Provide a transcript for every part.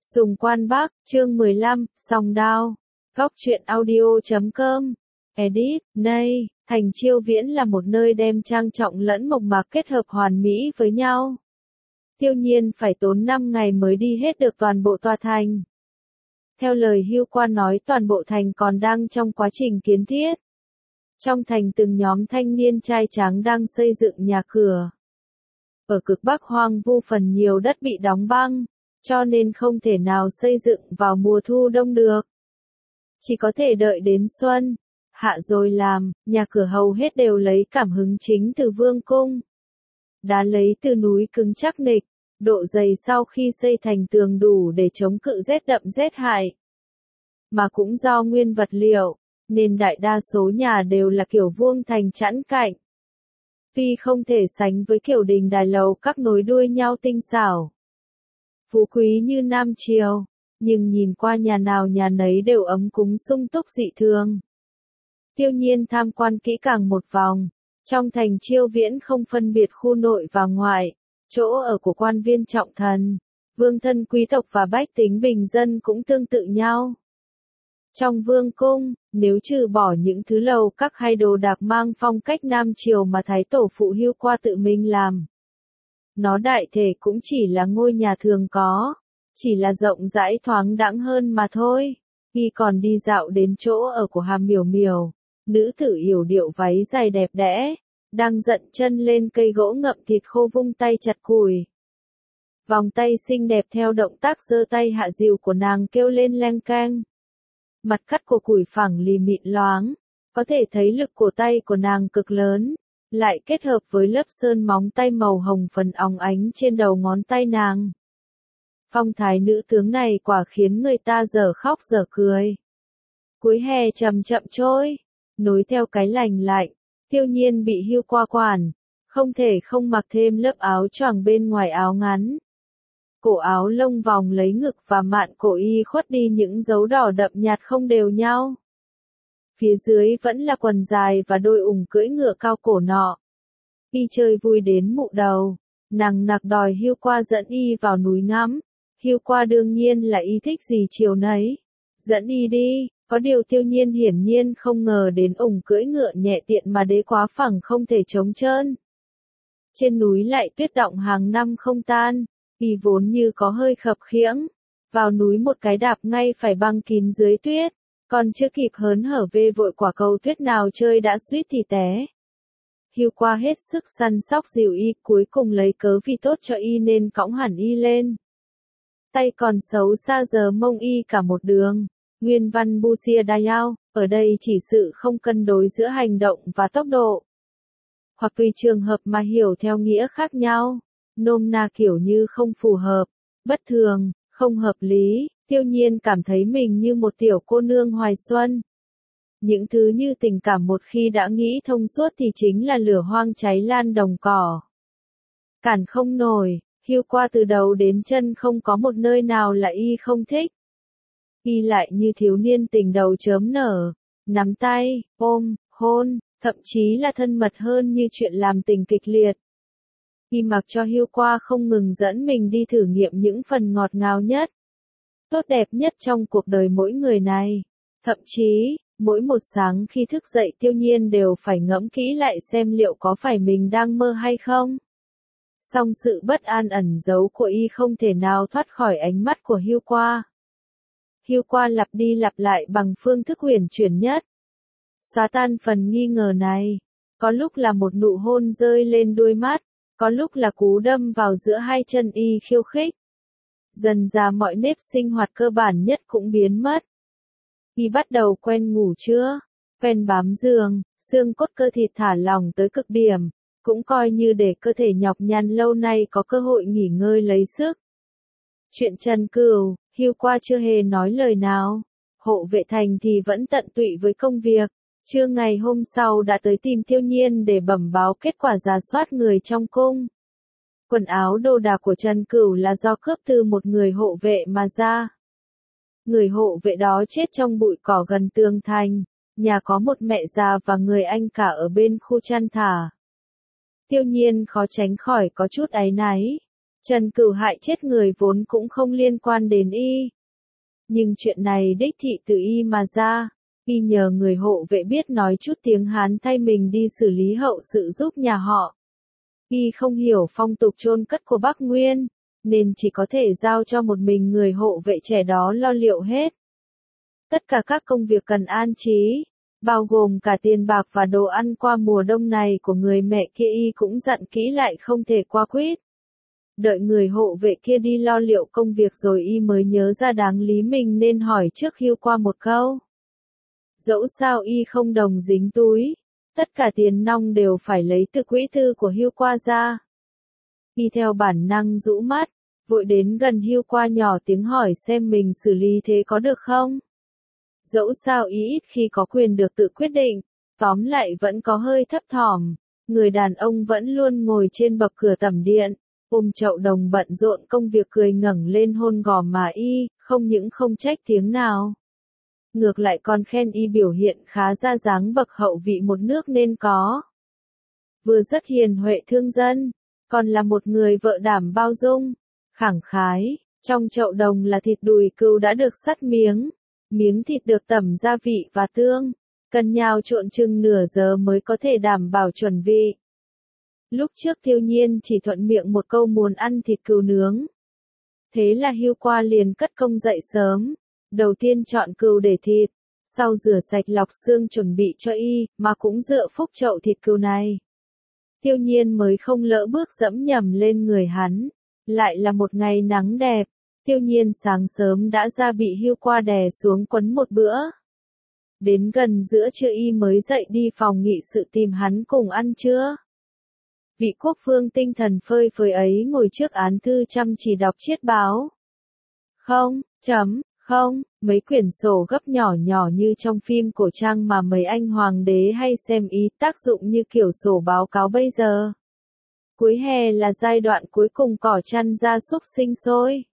Sùng Quan Bắc, chương 15, Song Đao. Góc truyện audio.com. Edit, Nay, thành Chiêu Viễn là một nơi đem trang trọng lẫn mộc mạc kết hợp hoàn mỹ với nhau. Tiêu Nhiên phải tốn 5 ngày mới đi hết được toàn bộ tòa thành. Theo lời Hưu Quan nói, toàn bộ thành còn đang trong quá trình kiến thiết. Trong thành từng nhóm thanh niên trai tráng đang xây dựng nhà cửa. Ở cực Bắc hoang vu phần nhiều đất bị đóng băng, cho nên không thể nào xây dựng vào mùa thu đông được. Chỉ có thể đợi đến xuân, hạ rồi làm. Nhà cửa hầu hết đều lấy cảm hứng chính từ vương cung. Đá lấy từ núi cứng chắc nịch, độ dày sau khi xây thành tường đủ để chống cự rét đậm rét hại. Mà cũng do nguyên vật liệu, nên đại đa số nhà đều là kiểu vuông thành chẵn cạnh. Tuy không thể sánh với kiểu đình đài lầu các nối đuôi nhau tinh xảo, phú quý như Nam Triều, nhưng nhìn qua nhà nào nhà nấy đều ấm cúng sung túc dị thường. Tiêu Nhiên tham quan kỹ càng một vòng, trong thành Chiêu Viễn không phân biệt khu nội và ngoại, chỗ ở của quan viên trọng thần, vương thân quý tộc và bách tính bình dân cũng tương tự nhau. Trong vương cung, nếu trừ bỏ những thứ lầu các hay đồ đạc mang phong cách Nam Triều mà Thái Tổ phụ Hưu Qua tự mình làm, nó đại thể cũng chỉ là ngôi nhà thường có, chỉ là rộng rãi thoáng đãng hơn mà thôi. Khi còn đi dạo đến chỗ ở của Hàm Miểu Miểu, nữ tử yểu điệu váy dài đẹp đẽ, đang dận chân lên cây gỗ ngậm thịt khô vung tay chặt củi. Vòng tay xinh đẹp theo động tác giơ tay hạ dịu của nàng kêu lên leng keng. Mặt cắt của củi phẳng lì mịn loáng, có thể thấy lực cổ tay của nàng cực lớn, lại kết hợp với lớp sơn móng tay màu hồng phần óng ánh trên đầu ngón tay nàng. Phong thái nữ tướng này quả khiến người ta dở khóc dở cười. Cuối hè chậm chậm trôi, nối theo cái lành lạnh, Tiêu Nhiên bị Hưu Qua quản, không thể không mặc thêm lớp áo choàng bên ngoài áo ngắn. Cổ áo lông vòng lấy ngực và mạn cổ y khuất đi những dấu đỏ đậm nhạt không đều nhau. Phía dưới vẫn là quần dài và đôi ủng cưỡi ngựa cao cổ nọ. Y chơi vui đến mụ đầu, nàng nặc đòi Hưu Qua dẫn y vào núi ngắm. Hưu Qua đương nhiên là y thích gì chiều nấy, dẫn y đi. Có điều Tiêu Nhiên hiển nhiên không ngờ đến ủng cưỡi ngựa nhẹ tiện mà đế quá phẳng không thể chống trơn. Trên núi lại tuyết động hàng năm không tan, y vốn như có hơi khập khiễng, vào núi một cái đạp ngay phải băng kín dưới tuyết, còn chưa kịp hớn hở vê vội quả cầu tuyết nào chơi đã suýt thì té. Hưu Qua hết sức săn sóc dìu y, cuối cùng lấy cớ vì tốt cho y nên cõng hẳn y lên. Tay còn xấu xa giờ mông y cả một đường. Nguyên văn Busia Dayao, ở đây chỉ sự không cân đối giữa hành động và tốc độ. Hoặc tùy trường hợp mà hiểu theo nghĩa khác nhau, nôm na kiểu như không phù hợp, bất thường, không hợp lý. Tiêu Nhiên cảm thấy mình như một tiểu cô nương hoài xuân. Những thứ như tình cảm một khi đã nghĩ thông suốt thì chính là lửa hoang cháy lan đồng cỏ. Cản không nổi, Hưu Qua từ đầu đến chân không có một nơi nào là y không thích. Y lại như thiếu niên tình đầu chớm nở, nắm tay, ôm, hôn, thậm chí là thân mật hơn như chuyện làm tình kịch liệt. Y mặc cho Hưu Qua không ngừng dẫn mình đi thử nghiệm những phần ngọt ngào nhất, tốt đẹp nhất trong cuộc đời mỗi người này. Thậm chí, mỗi một sáng khi thức dậy Tiêu Nhiên đều phải ngẫm kỹ lại xem liệu có phải mình đang mơ hay không. Song sự bất an ẩn giấu của y không thể nào thoát khỏi ánh mắt của Hưu Qua. Hưu Qua lặp đi lặp lại bằng phương thức huyền chuyển nhất, xóa tan phần nghi ngờ này. Có lúc là một nụ hôn rơi lên đuôi mắt, có lúc là cú đâm vào giữa hai chân y khiêu khích. Dần dà mọi nếp sinh hoạt cơ bản nhất cũng biến mất. Y bắt đầu quen ngủ trưa, quen bám giường, xương cốt cơ thịt thả lỏng tới cực điểm, cũng coi như để cơ thể nhọc nhằn lâu nay có cơ hội nghỉ ngơi lấy sức. Chuyện Trần Cửu, Hưu Qua chưa hề nói lời nào. Hộ vệ thành thì vẫn tận tụy với công việc. Trưa ngày hôm sau đã tới tìm Tiêu Nhiên để bẩm báo kết quả rà soát người trong cung. Quần áo đồ đạc của Trần Cửu là do cướp từ một người hộ vệ mà ra. Người hộ vệ đó chết trong bụi cỏ gần tường thành. Nhà có một mẹ già và người anh cả ở bên khu chăn thả. Tiêu Nhiên khó tránh khỏi có chút áy náy. Trần Cửu hại chết người vốn cũng không liên quan đến y. Nhưng chuyện này đích thị từ y mà ra. Y nhờ người hộ vệ biết nói chút tiếng Hán thay mình đi xử lý hậu sự giúp nhà họ. Y không hiểu phong tục chôn cất của Bắc Nguyên, nên chỉ có thể giao cho một mình người hộ vệ trẻ đó lo liệu hết. Tất cả các công việc cần an trí, bao gồm cả tiền bạc và đồ ăn qua mùa đông này của người mẹ kia y cũng dặn kỹ lại không thể qua quýt. Đợi người hộ vệ kia đi lo liệu công việc rồi y mới nhớ ra đáng lý mình nên hỏi trước Hưu Qua một câu. Dẫu sao y không đồng dính túi, tất cả tiền nong đều phải lấy từ quỹ thư của Hưu Qua ra. Y theo bản năng rũ mắt, vội đến gần Hưu Qua nhỏ tiếng hỏi xem mình xử lý thế có được không. Dẫu sao y ít khi có quyền được tự quyết định, tóm lại vẫn có hơi thấp thỏm. Người đàn ông vẫn luôn ngồi trên bậc cửa tẩm điện, ôm chậu đồng bận rộn công việc cười ngẩng lên hôn gò má y, không những không trách tiếng nào. Ngược lại còn khen y biểu hiện khá ra dáng bậc hậu vị một nước nên có. Vừa rất hiền huệ thương dân, còn là một người vợ đảm bao dung, khẳng khái. Trong chậu đồng là thịt đùi cừu đã được sắt miếng, miếng thịt được tẩm gia vị và tương, cần nhào trộn chừng nửa giờ mới có thể đảm bảo chuẩn vị. Lúc trước Thiêu Nhiên chỉ thuận miệng một câu muốn ăn thịt cừu nướng. Thế là Hưu Qua liền cất công dậy sớm, đầu tiên chọn cừu để thịt, sau rửa sạch lọc xương chuẩn bị cho y, mà cũng dựa phúc chậu thịt cừu này. Thiêu Nhiên mới không lỡ bước dẫm nhầm lên người hắn. Lại là một ngày nắng đẹp, Thiêu Nhiên sáng sớm đã ra bị Hưu Qua đè xuống quấn một bữa. Đến gần giữa trưa y mới dậy đi phòng nghị sự tìm hắn cùng ăn trưa. Vị quốc vương tinh thần phơi phới ấy ngồi trước án thư chăm chỉ đọc chiết báo. Không, mấy quyển sổ gấp nhỏ nhỏ như trong phim cổ trang mà mấy anh hoàng đế hay xem ý, tác dụng như kiểu sổ báo cáo bây giờ. Cuối hè là giai đoạn cuối cùng cỏ chăn gia súc sinh sôi.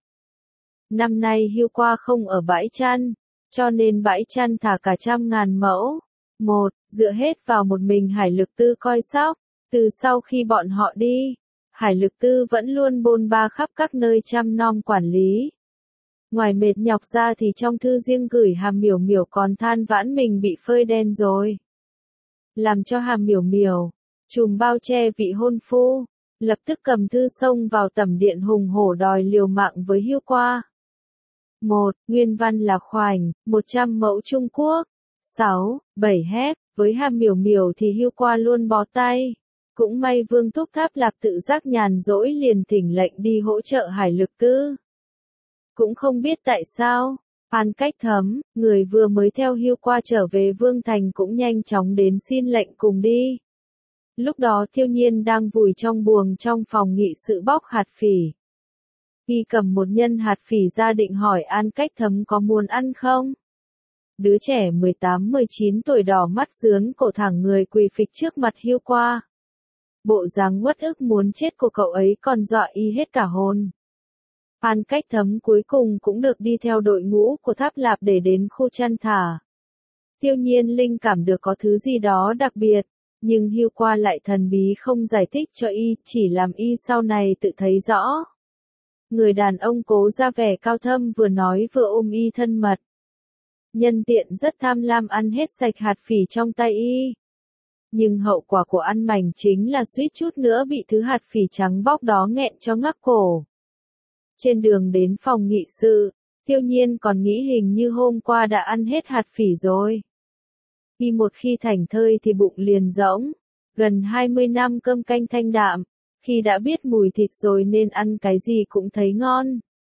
Năm nay Hưu Qua không ở bãi chăn, cho nên bãi chăn thả cả 100.000 mẫu. Dựa hết vào một mình Hải Lực Tư coi sóc. Từ sau khi bọn họ đi, Hải Lực Tư vẫn luôn bôn ba khắp các nơi chăm nom quản lý. Ngoài mệt nhọc ra thì trong thư riêng gửi Hàm Miểu Miểu còn than vãn mình bị phơi đen rồi. Làm cho Hàm Miểu Miểu, trùm bao che vị hôn phu, lập tức cầm thư xông vào tẩm điện hùng hổ đòi liều mạng với Hưu Qua. Nguyên văn là khoảnh, 100 mẫu Trung Quốc. 7 hép, với Hàm Miểu Miểu thì Hưu Qua luôn bó tay. Cũng may Vương Thúc Tháp Lạp tự giác nhàn rỗi liền thỉnh lệnh đi hỗ trợ Hải Lực Tư. Cũng không biết tại sao, An Cách Thấm, người vừa mới theo Hưu Qua trở về Vương Thành cũng nhanh chóng đến xin lệnh cùng đi. Lúc đó Thiêu Nhiên đang vùi trong buồng trong phòng nghị sự bóc hạt phỉ. Y cầm một nhân hạt phỉ ra định hỏi An Cách Thấm có muốn ăn không? Đứa trẻ 18-19 tuổi đỏ mắt dướn cổ thẳng người quỳ phịch trước mặt Hưu Qua. Bộ dáng uất ức muốn chết của cậu ấy còn dọa y hết cả hồn. An Cách Thấm cuối cùng cũng được đi theo đội ngũ của Tháp Lạp để đến khu chăn thả. Thiêu Nhiên linh cảm được có thứ gì đó đặc biệt, nhưng Hưu Qua lại thần bí không giải thích cho y, chỉ làm y sau này tự thấy rõ. Người đàn ông cố ra vẻ cao thâm vừa nói vừa ôm y thân mật. Nhân tiện rất tham lam ăn hết sạch hạt phỉ trong tay y. Nhưng hậu quả của ăn mảnh chính là suýt chút nữa bị thứ hạt phỉ trắng bóc đó nghẹn cho ngắc cổ. Trên đường đến phòng nghị sự, Thiêu Nhiên còn nghĩ hình như hôm qua đã ăn hết hạt phỉ rồi. Y một khi thảnh thơi thì bụng liền rỗng. Gần 20 năm cơm canh thanh đạm, khi đã biết mùi thịt rồi nên ăn cái gì cũng thấy ngon.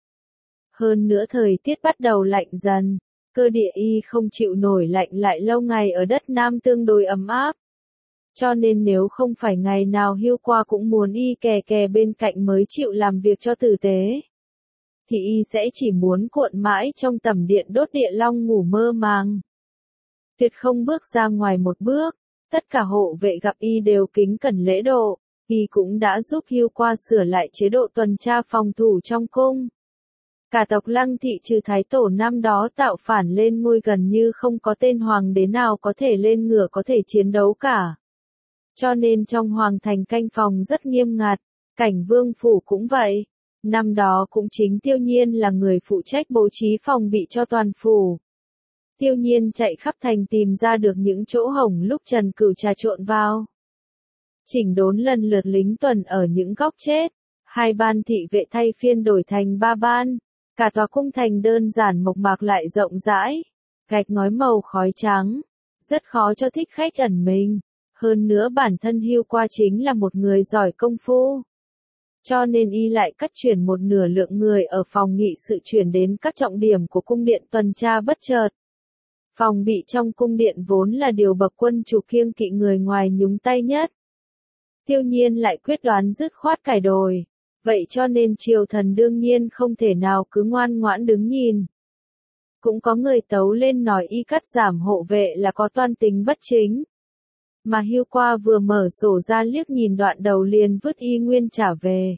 Hơn nữa thời tiết bắt đầu lạnh dần, cơ địa y không chịu nổi lạnh lại lâu ngày ở đất Nam tương đối ấm áp. Cho nên nếu không phải ngày nào Hưu Qua cũng muốn y kè kè bên cạnh mới chịu làm việc cho tử tế, thì y sẽ chỉ muốn cuộn mãi trong tẩm điện đốt địa long ngủ mơ màng. Tuyệt không bước ra ngoài một bước, tất cả hộ vệ gặp y đều kính cẩn lễ độ, y cũng đã giúp Hưu Qua sửa lại chế độ tuần tra phòng thủ trong cung. Cả tộc Lăng thị trừ Thái Tổ năm đó tạo phản lên ngôi gần như không có tên hoàng đế nào có thể lên ngựa có thể chiến đấu cả. Cho nên trong hoàng thành canh phòng rất nghiêm ngặt, Cảnh Vương phủ cũng vậy. Năm đó cũng chính Tiêu Nhiên là người phụ trách bố trí phòng bị cho toàn phủ. Tiêu Nhiên chạy khắp thành tìm ra được những chỗ hổng lúc Trần Cửu trà trộn vào. Chỉnh đốn lần lượt lính tuần ở những góc chết. 2 ban thị vệ thay phiên đổi thành 3 ban. Cả tòa cung thành đơn giản mộc mạc lại rộng rãi. Gạch ngói màu khói trắng. Rất khó cho thích khách ẩn mình. Hơn nữa bản thân Hưu Qua chính là một người giỏi công phu. Cho nên y lại cắt chuyển một nửa lượng người ở phòng nghị sự chuyển đến các trọng điểm của cung điện tuần tra bất chợt. Phòng bị trong cung điện vốn là điều bậc quân chủ kiêng kỵ người ngoài nhúng tay nhất. Tiêu Nhiên lại quyết đoán dứt khoát cải đổi. Vậy cho nên triều thần đương nhiên không thể nào cứ ngoan ngoãn đứng nhìn. Cũng có người tấu lên nói y cắt giảm hộ vệ là có toan tính bất chính. Mà Hưu Qua vừa mở sổ ra liếc nhìn đoạn đầu liền vứt y nguyên trả về.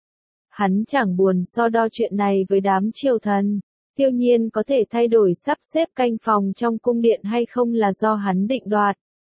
Hắn chẳng buồn so đo chuyện này với đám triều thần. Tiêu Nhiên có thể thay đổi sắp xếp canh phòng trong cung điện hay không là do hắn định đoạt.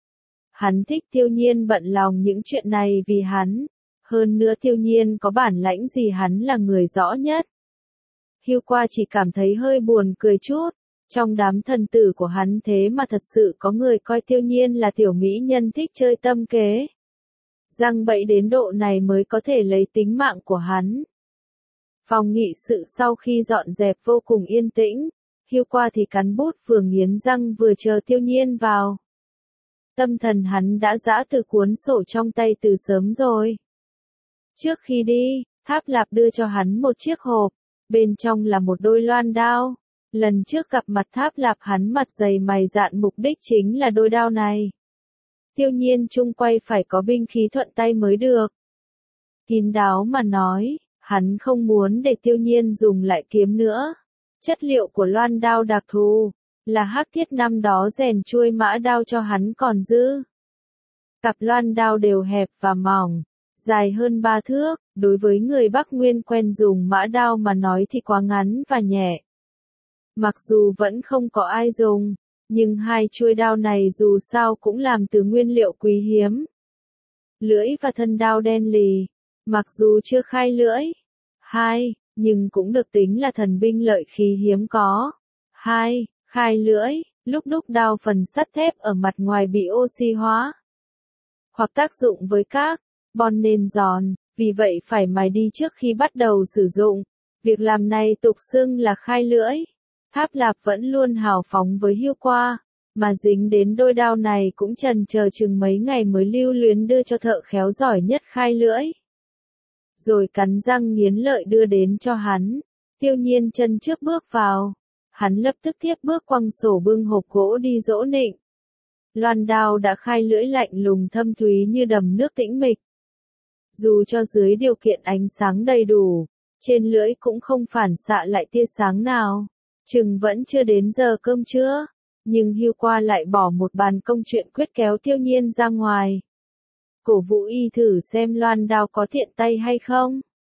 Hắn thích Tiêu Nhiên bận lòng những chuyện này vì hắn. Hơn nữa Tiêu Nhiên có bản lãnh gì hắn là người rõ nhất. Hưu Qua chỉ cảm thấy hơi buồn cười chút. Trong đám thần tử của hắn thế mà thật sự có người coi Tiêu Nhiên là tiểu mỹ nhân thích chơi tâm kế. Răng bẫy đến độ này mới có thể lấy tính mạng của hắn. Phòng nghị sự sau khi dọn dẹp vô cùng yên tĩnh. Hưu Qua thì cắn bút vừa nghiến răng vừa chờ Tiêu Nhiên vào. Tâm thần hắn đã dã từ cuốn sổ trong tay từ sớm rồi. Trước khi đi, Tháp Lạp đưa cho hắn một chiếc hộp. Bên trong là một đôi loan đao. Lần trước gặp mặt Tháp Lạp hắn mặt dày mày dạn mục đích chính là đôi đao này. Tiêu Nhiên chung quay phải có binh khí thuận tay mới được. Kín đáo mà nói, hắn không muốn để Tiêu Nhiên dùng lại kiếm nữa. Chất liệu của loan đao đặc thù, là hắc thiết năm đó rèn chuôi mã đao cho hắn còn giữ. Cặp loan đao đều hẹp và mỏng, dài hơn 3 thước, đối với người Bắc Nguyên quen dùng mã đao mà nói thì quá ngắn và nhẹ. Mặc dù vẫn không có ai dùng, nhưng hai chuôi đao này dù sao cũng làm từ nguyên liệu quý hiếm. Lưỡi và thân đao đen lì, mặc dù chưa khai lưỡi, nhưng cũng được tính là thần binh lợi khí hiếm có. Khai lưỡi, lúc đúc đao phần sắt thép ở mặt ngoài bị oxy hóa, hoặc tác dụng với các bon nên giòn, vì vậy phải mài đi trước khi bắt đầu sử dụng. Việc làm này tục xưng là khai lưỡi. Tháp Lạp vẫn luôn hào phóng với Hưu Qua, mà dính đến đôi đao này cũng chần chờ chừng mấy ngày mới lưu luyến đưa cho thợ khéo giỏi nhất khai lưỡi. Rồi cắn răng nghiến lợi đưa đến cho hắn. Tiêu Nhiên chân trước bước vào. Hắn lập tức tiếp bước quăng sổ bưng hộp gỗ đi dỗ nịnh. Loan đao đã khai lưỡi lạnh lùng thâm thúy như đầm nước tĩnh mịch. Dù cho dưới điều kiện ánh sáng đầy đủ, trên lưỡi cũng không phản xạ lại tia sáng nào. Chừng vẫn chưa đến giờ cơm trưa, nhưng Hưu Qua lại bỏ một bàn công chuyện quyết kéo Tiêu Nhiên ra ngoài. Cổ vũ y thử xem loan đao có thiện tay hay không.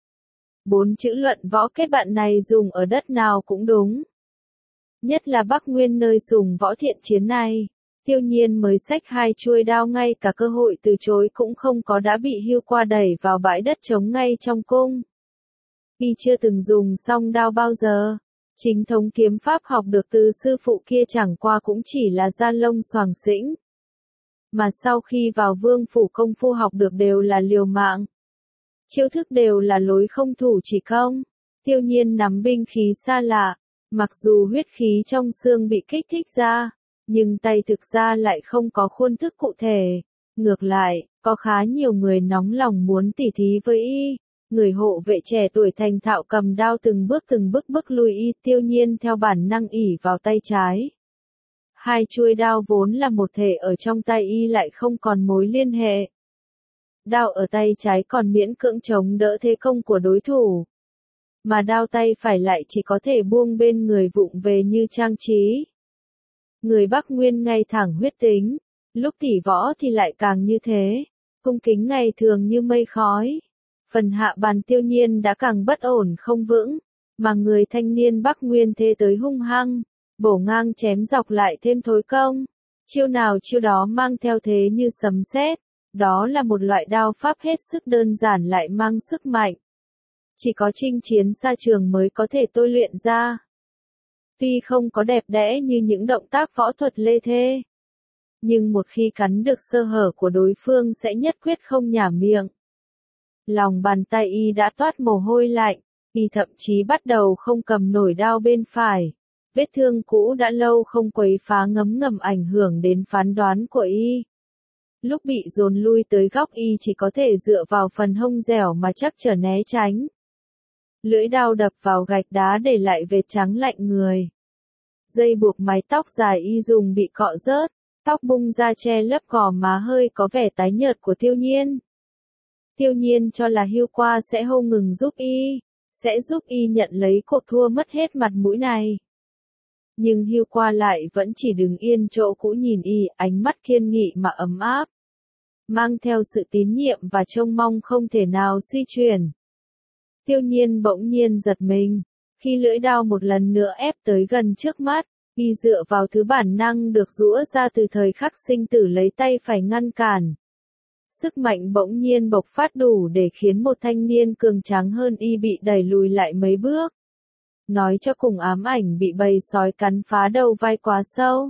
4 chữ luận võ kết bạn này dùng ở đất nào cũng đúng. Nhất là Bắc Nguyên nơi sùng võ thiện chiến này. Tiêu Nhiên mới xách hai chuôi đao ngay cả cơ hội từ chối cũng không có đã bị Hưu Qua đẩy vào bãi đất trống ngay trong cung. Y chưa từng dùng song đao bao giờ. Chính thống kiếm pháp học được từ sư phụ kia chẳng qua cũng chỉ là da lông xoàng xĩnh. Mà sau khi vào vương phủ công phu học được đều là liều mạng. Chiêu thức đều là lối không thủ chỉ công. Tiêu Nhiên nắm binh khí xa lạ. Mặc dù huyết khí trong xương bị kích thích ra, nhưng tay thực ra lại không có khuôn thức cụ thể. Ngược lại, có khá nhiều người nóng lòng muốn tỉ thí với y. Người hộ vệ trẻ tuổi thành thạo cầm đao từng bước bức lui y. Tiêu Nhiên theo bản năng ỉ vào tay trái. Hai chuôi đao vốn là một thể ở trong tay y lại không còn mối liên hệ. Đao ở tay trái còn miễn cưỡng chống đỡ thế công của đối thủ. Mà đao tay phải lại chỉ có thể buông bên người vụng về như trang trí. Người Bắc Nguyên ngay thẳng huyết tính, lúc tỉ võ thì lại càng như thế, cung kính ngày thường như mây khói. Phần hạ bàn Tiêu Nhiên đã càng bất ổn không vững, mà người thanh niên Bắc Nguyên thế tới hung hăng, bổ ngang chém dọc lại thêm thối công. Chiêu nào chiêu đó mang theo thế như sấm sét, đó là một loại đao pháp hết sức đơn giản lại mang sức mạnh. Chỉ có chinh chiến xa trường mới có thể tôi luyện ra. Tuy không có đẹp đẽ như những động tác võ thuật lê thê, nhưng một khi cắn được sơ hở của đối phương sẽ nhất quyết không nhả miệng. Lòng bàn tay y đã toát mồ hôi lạnh, y thậm chí bắt đầu không cầm nổi đao bên phải. Vết thương cũ đã lâu không quấy phá ngấm ngầm ảnh hưởng đến phán đoán của y. Lúc bị dồn lui tới góc y chỉ có thể dựa vào phần hông dẻo mà chắc trở né tránh. Lưỡi đao đập vào gạch đá để lại vệt trắng lạnh người. Dây buộc mái tóc dài y dùng bị cọ rớt, tóc bung ra che lấp gò má hơi có vẻ tái nhợt của Tiêu Nhiên. Tiêu Nhiên cho là Hưu Qua sẽ không ngừng giúp y, sẽ giúp y nhận lấy cuộc thua mất hết mặt mũi này. Nhưng Hưu Qua lại vẫn chỉ đứng yên chỗ cũ nhìn y, ánh mắt kiên nghị mà ấm áp, mang theo sự tín nhiệm và trông mong không thể nào suy chuyển. Tiêu Nhiên bỗng nhiên giật mình, khi lưỡi đao một lần nữa ép tới gần trước mắt, y dựa vào thứ bản năng được giũa ra từ thời khắc sinh tử lấy tay phải ngăn cản. Sức mạnh bỗng nhiên bộc phát đủ để khiến một thanh niên cường tráng hơn y bị đẩy lùi lại mấy bước. Nói cho cùng ám ảnh bị bầy sói cắn phá đầu vai quá sâu.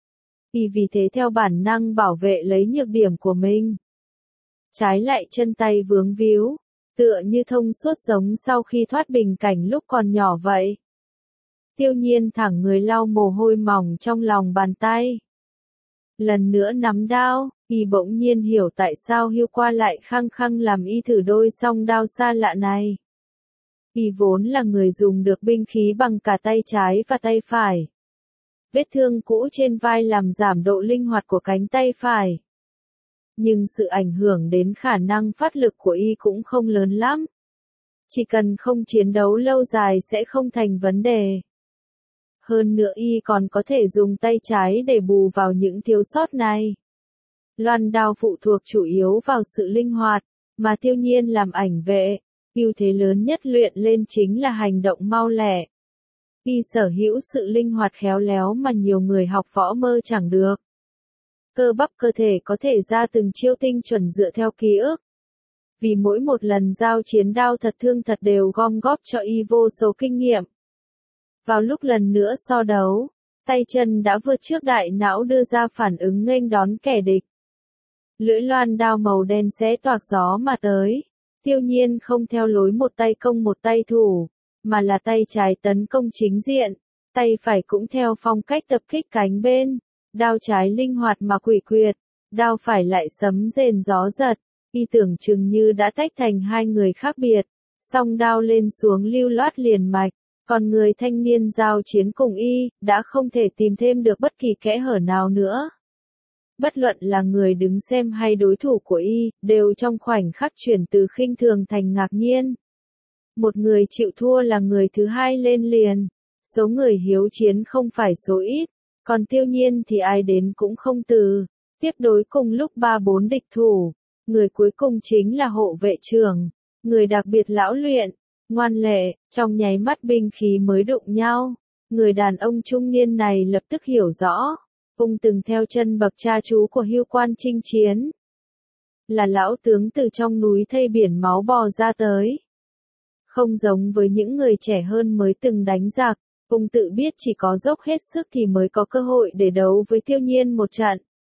Y vì thế theo bản năng bảo vệ lấy nhược điểm của mình. Trái lại chân tay vướng víu, tựa như thông suốt giống sau khi thoát bình cảnh lúc còn nhỏ vậy. Tiêu Nhiên thẳng người lau mồ hôi mỏng trong lòng bàn tay. Lần nữa nắm đao, y bỗng nhiên hiểu tại sao Hưu Qua lại khăng khăng làm y thử đôi song đao xa lạ này. Y vốn là người dùng được binh khí bằng cả tay trái và tay phải. Vết thương cũ trên vai làm giảm độ linh hoạt của cánh tay phải. Nhưng sự ảnh hưởng đến khả năng phát lực của y cũng không lớn lắm. Chỉ cần không chiến đấu lâu dài sẽ không thành vấn đề. Hơn nữa y còn có thể dùng tay trái để bù vào những thiếu sót này. Loan đao phụ thuộc chủ yếu vào sự linh hoạt, mà Tiêu Nhiên làm ảnh vệ, ưu thế lớn nhất luyện lên chính là hành động mau lẹ. Y sở hữu sự linh hoạt khéo léo mà nhiều người học võ mơ chẳng được. Cơ bắp cơ thể có thể ra từng chiêu tinh chuẩn dựa theo ký ức. Vì mỗi một lần giao chiến đao thật thương thật đều gom góp cho y vô số kinh nghiệm. Vào lúc lần nữa so đấu, tay chân đã vượt trước đại não đưa ra phản ứng nghênh đón kẻ địch. Lưỡi loan đao màu đen xé toạc gió mà tới. Tiêu Nhiên không theo lối một tay công một tay thủ, mà là tay trái tấn công chính diện, tay phải cũng theo phong cách tập kích cánh bên. Đao trái linh hoạt mà quỷ quyệt, đao phải lại sấm rền gió giật, y tưởng chừng như đã tách thành hai người khác biệt, song đao lên xuống lưu loát liền mạch, còn người thanh niên giao chiến cùng y, đã không thể tìm thêm được bất kỳ kẽ hở nào nữa. Bất luận là người đứng xem hay đối thủ của y, đều trong khoảnh khắc chuyển từ khinh thường thành ngạc nhiên. Một người chịu thua là người thứ hai lên liền, số người hiếu chiến không phải số ít. Còn Tiêu Nhiên thì ai đến cũng không từ, tiếp đối cùng lúc 3-4 địch thủ, người cuối cùng chính là hộ vệ trưởng, người đặc biệt lão luyện, ngoan lệ, trong nháy mắt binh khí mới đụng nhau, người đàn ông trung niên này lập tức hiểu rõ, ông từng theo chân bậc cha chú của Hưu Quan chinh chiến, là lão tướng từ trong núi thây biển máu bò ra tới. Không giống với những người trẻ hơn mới từng đánh giặc. Ông tự biết chỉ có dốc hết sức thì mới có cơ hội để đấu với Tiêu Nhiên một trận.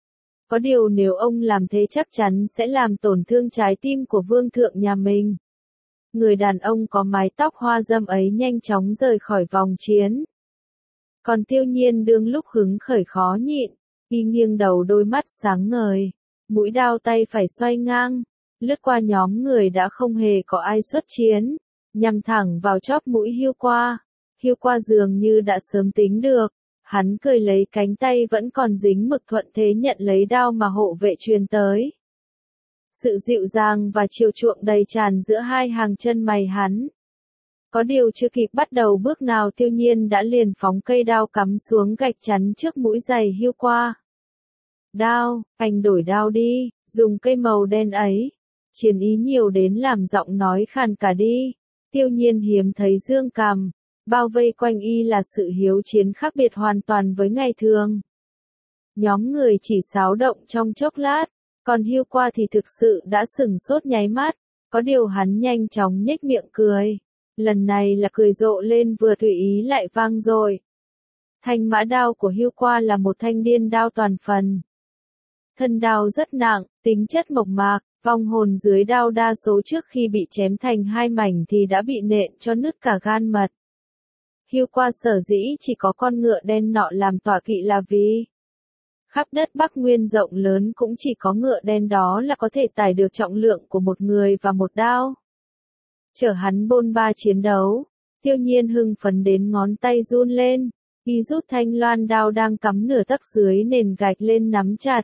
Có điều nếu ông làm thế chắc chắn sẽ làm tổn thương trái tim của vương thượng nhà mình. Người đàn ông có mái tóc hoa dâm ấy nhanh chóng rời khỏi vòng chiến. Còn Tiêu Nhiên đương lúc hứng khởi khó nhịn, y nghiêng đầu đôi mắt sáng ngời, mũi đao tay phải xoay ngang, lướt qua nhóm người đã không hề có ai xuất chiến, nhằm thẳng vào chóp mũi Hưu Qua. Hưu Qua dường như đã sớm tính được, hắn cười lấy cánh tay vẫn còn dính mực thuận thế nhận lấy đao mà hộ vệ truyền tới. Sự dịu dàng và chiều chuộng đầy tràn giữa hai hàng chân mày hắn. Có điều chưa kịp bắt đầu bước nào Tiêu Nhiên đã liền phóng cây đao cắm xuống gạch chắn trước mũi giày Hưu Qua. Đao, anh đổi đao đi, dùng cây màu đen ấy. Chiến ý nhiều đến làm giọng nói khàn cả đi. Tiêu Nhiên hiếm thấy dương cằm. Bao vây quanh y là sự hiếu chiến khác biệt hoàn toàn với ngày thường. Nhóm người chỉ xáo động trong chốc lát, còn Hưu Qua thì thực sự đã sửng sốt nháy mắt, Có điều hắn nhanh chóng nhếch miệng cười. Lần này là cười rộ lên vừa tùy ý lại vang dội. Thanh mã đao của Hưu Qua là một thanh điên đao toàn phần. Thân đao rất nặng, tính chất mộc mạc, vong hồn dưới đao đa số trước khi bị chém thành hai mảnh thì đã bị nện cho nứt cả gan mật. Hưu Qua sở dĩ chỉ có con ngựa đen nọ làm tọa kỵ là vì khắp đất Bắc Nguyên rộng lớn cũng chỉ có ngựa đen đó là có thể tải được trọng lượng của một người và một đao. Chở hắn bôn ba chiến đấu, Tiêu Nhiên hưng phấn đến ngón tay run lên, y rút thanh loan đao đang cắm nửa tấc dưới nền gạch lên nắm chặt.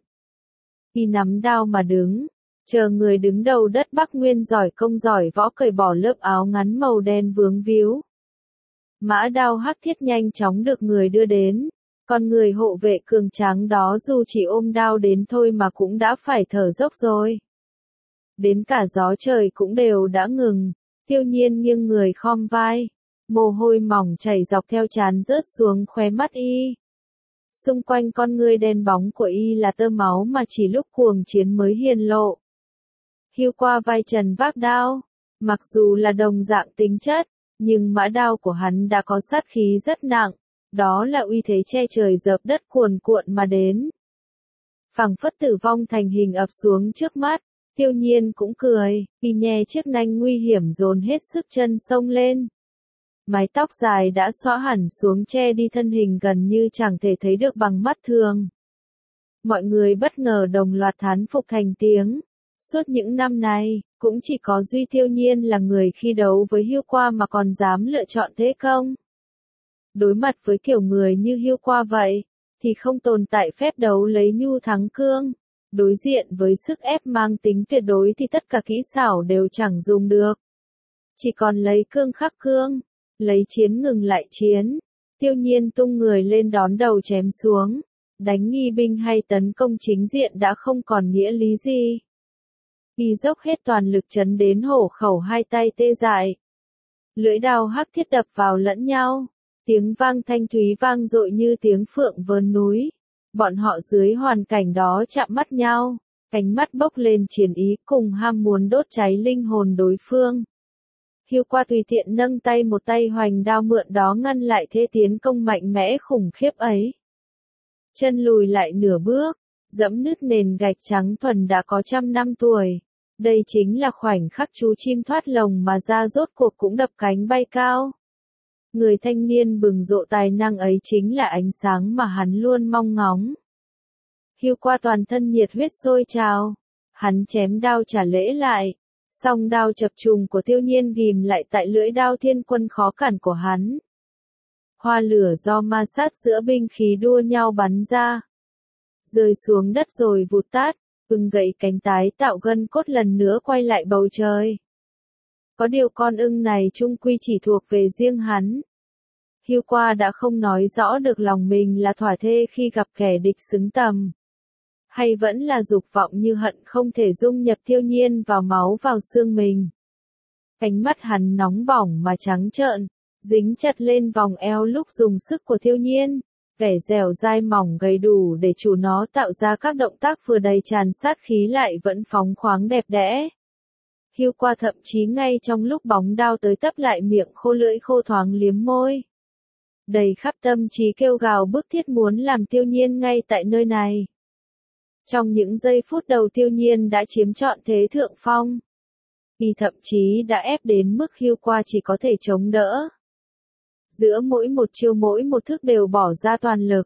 Y nắm đao mà đứng, chờ người đứng đầu đất Bắc Nguyên giỏi công giỏi võ cởi bỏ lớp áo ngắn màu đen vướng víu. Mã đao hắc thiết nhanh chóng được người đưa đến, còn người hộ vệ cường tráng đó dù chỉ ôm đao đến thôi mà cũng đã phải thở dốc rồi. Đến cả gió trời cũng đều đã ngừng, Tiêu Nhiên nghiêng người khom vai, mồ hôi mỏng chảy dọc theo trán rớt xuống khóe mắt y. Xung quanh con ngươi đen bóng của y là tơ máu mà chỉ lúc cuồng chiến mới hiển lộ. Hưu Qua vai trần vác đao, mặc dù là đồng dạng tính chất, nhưng mã đao của hắn đã có sát khí rất nặng, đó là uy thế che trời dợp đất cuồn cuộn mà đến. Phảng phất tử vong thành hình ập xuống trước mắt, Tiêu Nhiên cũng cười, y nhe chiếc nanh nguy hiểm dồn hết sức chân xông lên. Mái tóc dài đã xõa hẳn xuống che đi thân hình gần như chẳng thể thấy được bằng mắt thường. Mọi người bất ngờ đồng loạt thán phục thành tiếng. Suốt những năm này, cũng chỉ có duy Tiêu Nhiên là người khi đấu với Hưu Qua mà còn dám lựa chọn thế công. Đối mặt với kiểu người như Hưu Qua vậy, thì không tồn tại phép đấu lấy nhu thắng cương. Đối diện với sức ép mang tính tuyệt đối thì tất cả kỹ xảo đều chẳng dùng được. Chỉ còn lấy cương khắc cương, lấy chiến ngừng lại chiến. Tiêu Nhiên tung người lên đón đầu chém xuống. Đánh nghi binh hay tấn công chính diện đã không còn nghĩa lý gì. Y dốc hết toàn lực chấn đến hổ khẩu hai tay tê dại. Lưỡi đao hắc thiết đập vào lẫn nhau. Tiếng vang thanh thúy vang dội như tiếng phượng vờn núi. Bọn họ dưới hoàn cảnh đó chạm mắt nhau, ánh mắt bốc lên chiến ý cùng ham muốn đốt cháy linh hồn đối phương. Hưu Qua tùy tiện nâng tay một tay hoành đao mượn đó ngăn lại thế tiến công mạnh mẽ khủng khiếp ấy. Chân lùi lại nửa bước, dẫm nứt nền gạch trắng thuần đã có 100 năm tuổi. Đây chính là khoảnh khắc chú chim thoát lồng mà ra rốt cuộc cũng đập cánh bay cao. Người thanh niên bừng rộ tài năng ấy chính là ánh sáng mà hắn luôn mong ngóng. Hưu Qua toàn thân nhiệt huyết sôi trào, hắn chém đao trả lễ lại, song đao chập trùng của Tiêu Nhiên ghim lại tại lưỡi đao thiên quân khó cản của hắn. Hoa lửa do ma sát giữa binh khí đua nhau bắn ra, rơi xuống đất rồi vụt tát, ưng gãy cánh tái tạo gân cốt lần nữa quay lại bầu trời. Có điều con ưng này chung quy chỉ thuộc về riêng hắn. Hưu Qua đã không nói rõ được lòng mình là thỏa thê khi gặp kẻ địch xứng tầm. Hay vẫn là dục vọng như hận không thể dung nhập Tiêu Nhiên vào máu vào xương mình. Ánh mắt hắn nóng bỏng mà trắng trợn, dính chặt lên vòng eo lúc dùng sức của Tiêu Nhiên. Vẻ dẻo dai mỏng gầy đủ để chủ nó tạo ra các động tác vừa đầy tràn sát khí lại vẫn phóng khoáng đẹp đẽ. Hưu Qua thậm chí ngay trong lúc bóng đao tới tấp lại miệng khô lưỡi khô thoáng liếm môi. Đầy khắp tâm trí kêu gào bức thiết muốn làm Tiêu Nhiên ngay tại nơi này. Trong những giây phút đầu Tiêu Nhiên đã chiếm trọn thế thượng phong. Y thậm chí đã ép đến mức Hưu Qua chỉ có thể chống đỡ. Giữa mỗi một chiêu mỗi một thức đều bỏ ra toàn lực.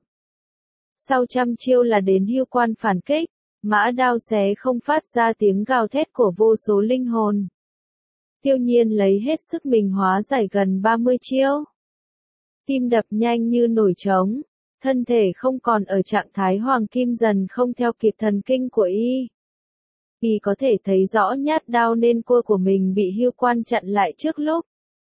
Sau 100 chiêu là đến Hưu Quan phản kích, mã đao xé không phát ra tiếng gào thét của vô số linh hồn. Tiêu Nhiên lấy hết sức mình hóa giải gần 30 chiêu. Tim đập nhanh như nổi trống, thân thể không còn ở trạng thái hoàng kim dần không theo kịp thần kinh của y. Y có thể thấy rõ nhát đao nên cua của mình bị Hưu Quan chặn lại trước lúc.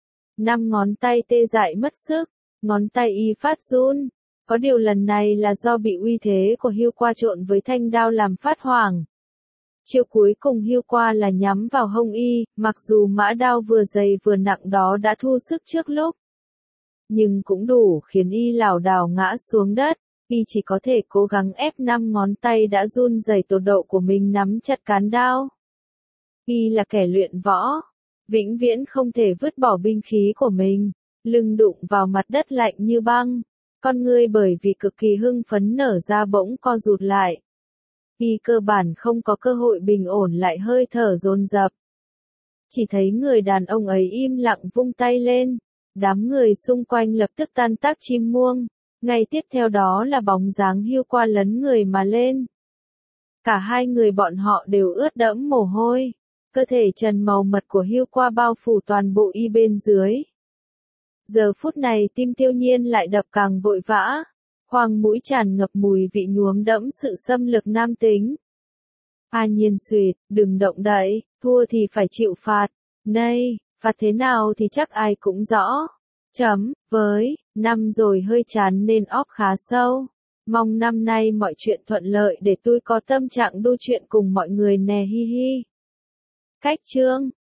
5 ngón tay tê dại mất sức, ngón tay y phát run. Có điều lần này là do bị uy thế của Hưu Qua trộn với thanh đao làm phát hoảng. Chiêu cuối cùng Hưu Qua là nhắm vào hông y, mặc dù mã đao vừa dày vừa nặng đó đã thu sức trước lúc. Nhưng cũng đủ khiến y lảo đảo ngã xuống đất, y chỉ có thể cố gắng ép 5 ngón tay đã run rẩy tột độ của mình nắm chặt cán đao. Y là kẻ luyện võ, vĩnh viễn không thể vứt bỏ binh khí của mình, lưng đụng vào mặt đất lạnh như băng. Con ngươi bởi vì cực kỳ hưng phấn nở ra bỗng co rụt lại. Y cơ bản không có cơ hội bình ổn lại hơi thở dồn dập. Chỉ thấy người đàn ông ấy im lặng vung tay lên, đám người xung quanh lập tức tan tác chim muông, ngay tiếp theo đó là bóng dáng Hưu Qua lấn người mà lên. Cả hai người bọn họ đều ướt đẫm mồ hôi, cơ thể trần màu mật của Hưu Qua bao phủ toàn bộ y bên dưới. Giờ phút này tim Tiêu Nhiên lại đập càng vội vã, khoang mũi tràn ngập mùi vị nhuốm đẫm sự xâm lược nam tính. A Nhiên xuyệt, đừng động đậy, thua thì phải chịu phạt. Này, phạt thế nào thì chắc ai cũng rõ. Năm rồi hơi chán nên óp khá sâu. Mong năm nay mọi chuyện thuận lợi để tôi có tâm trạng đu chuyện cùng mọi người nè hi hi. Cách chương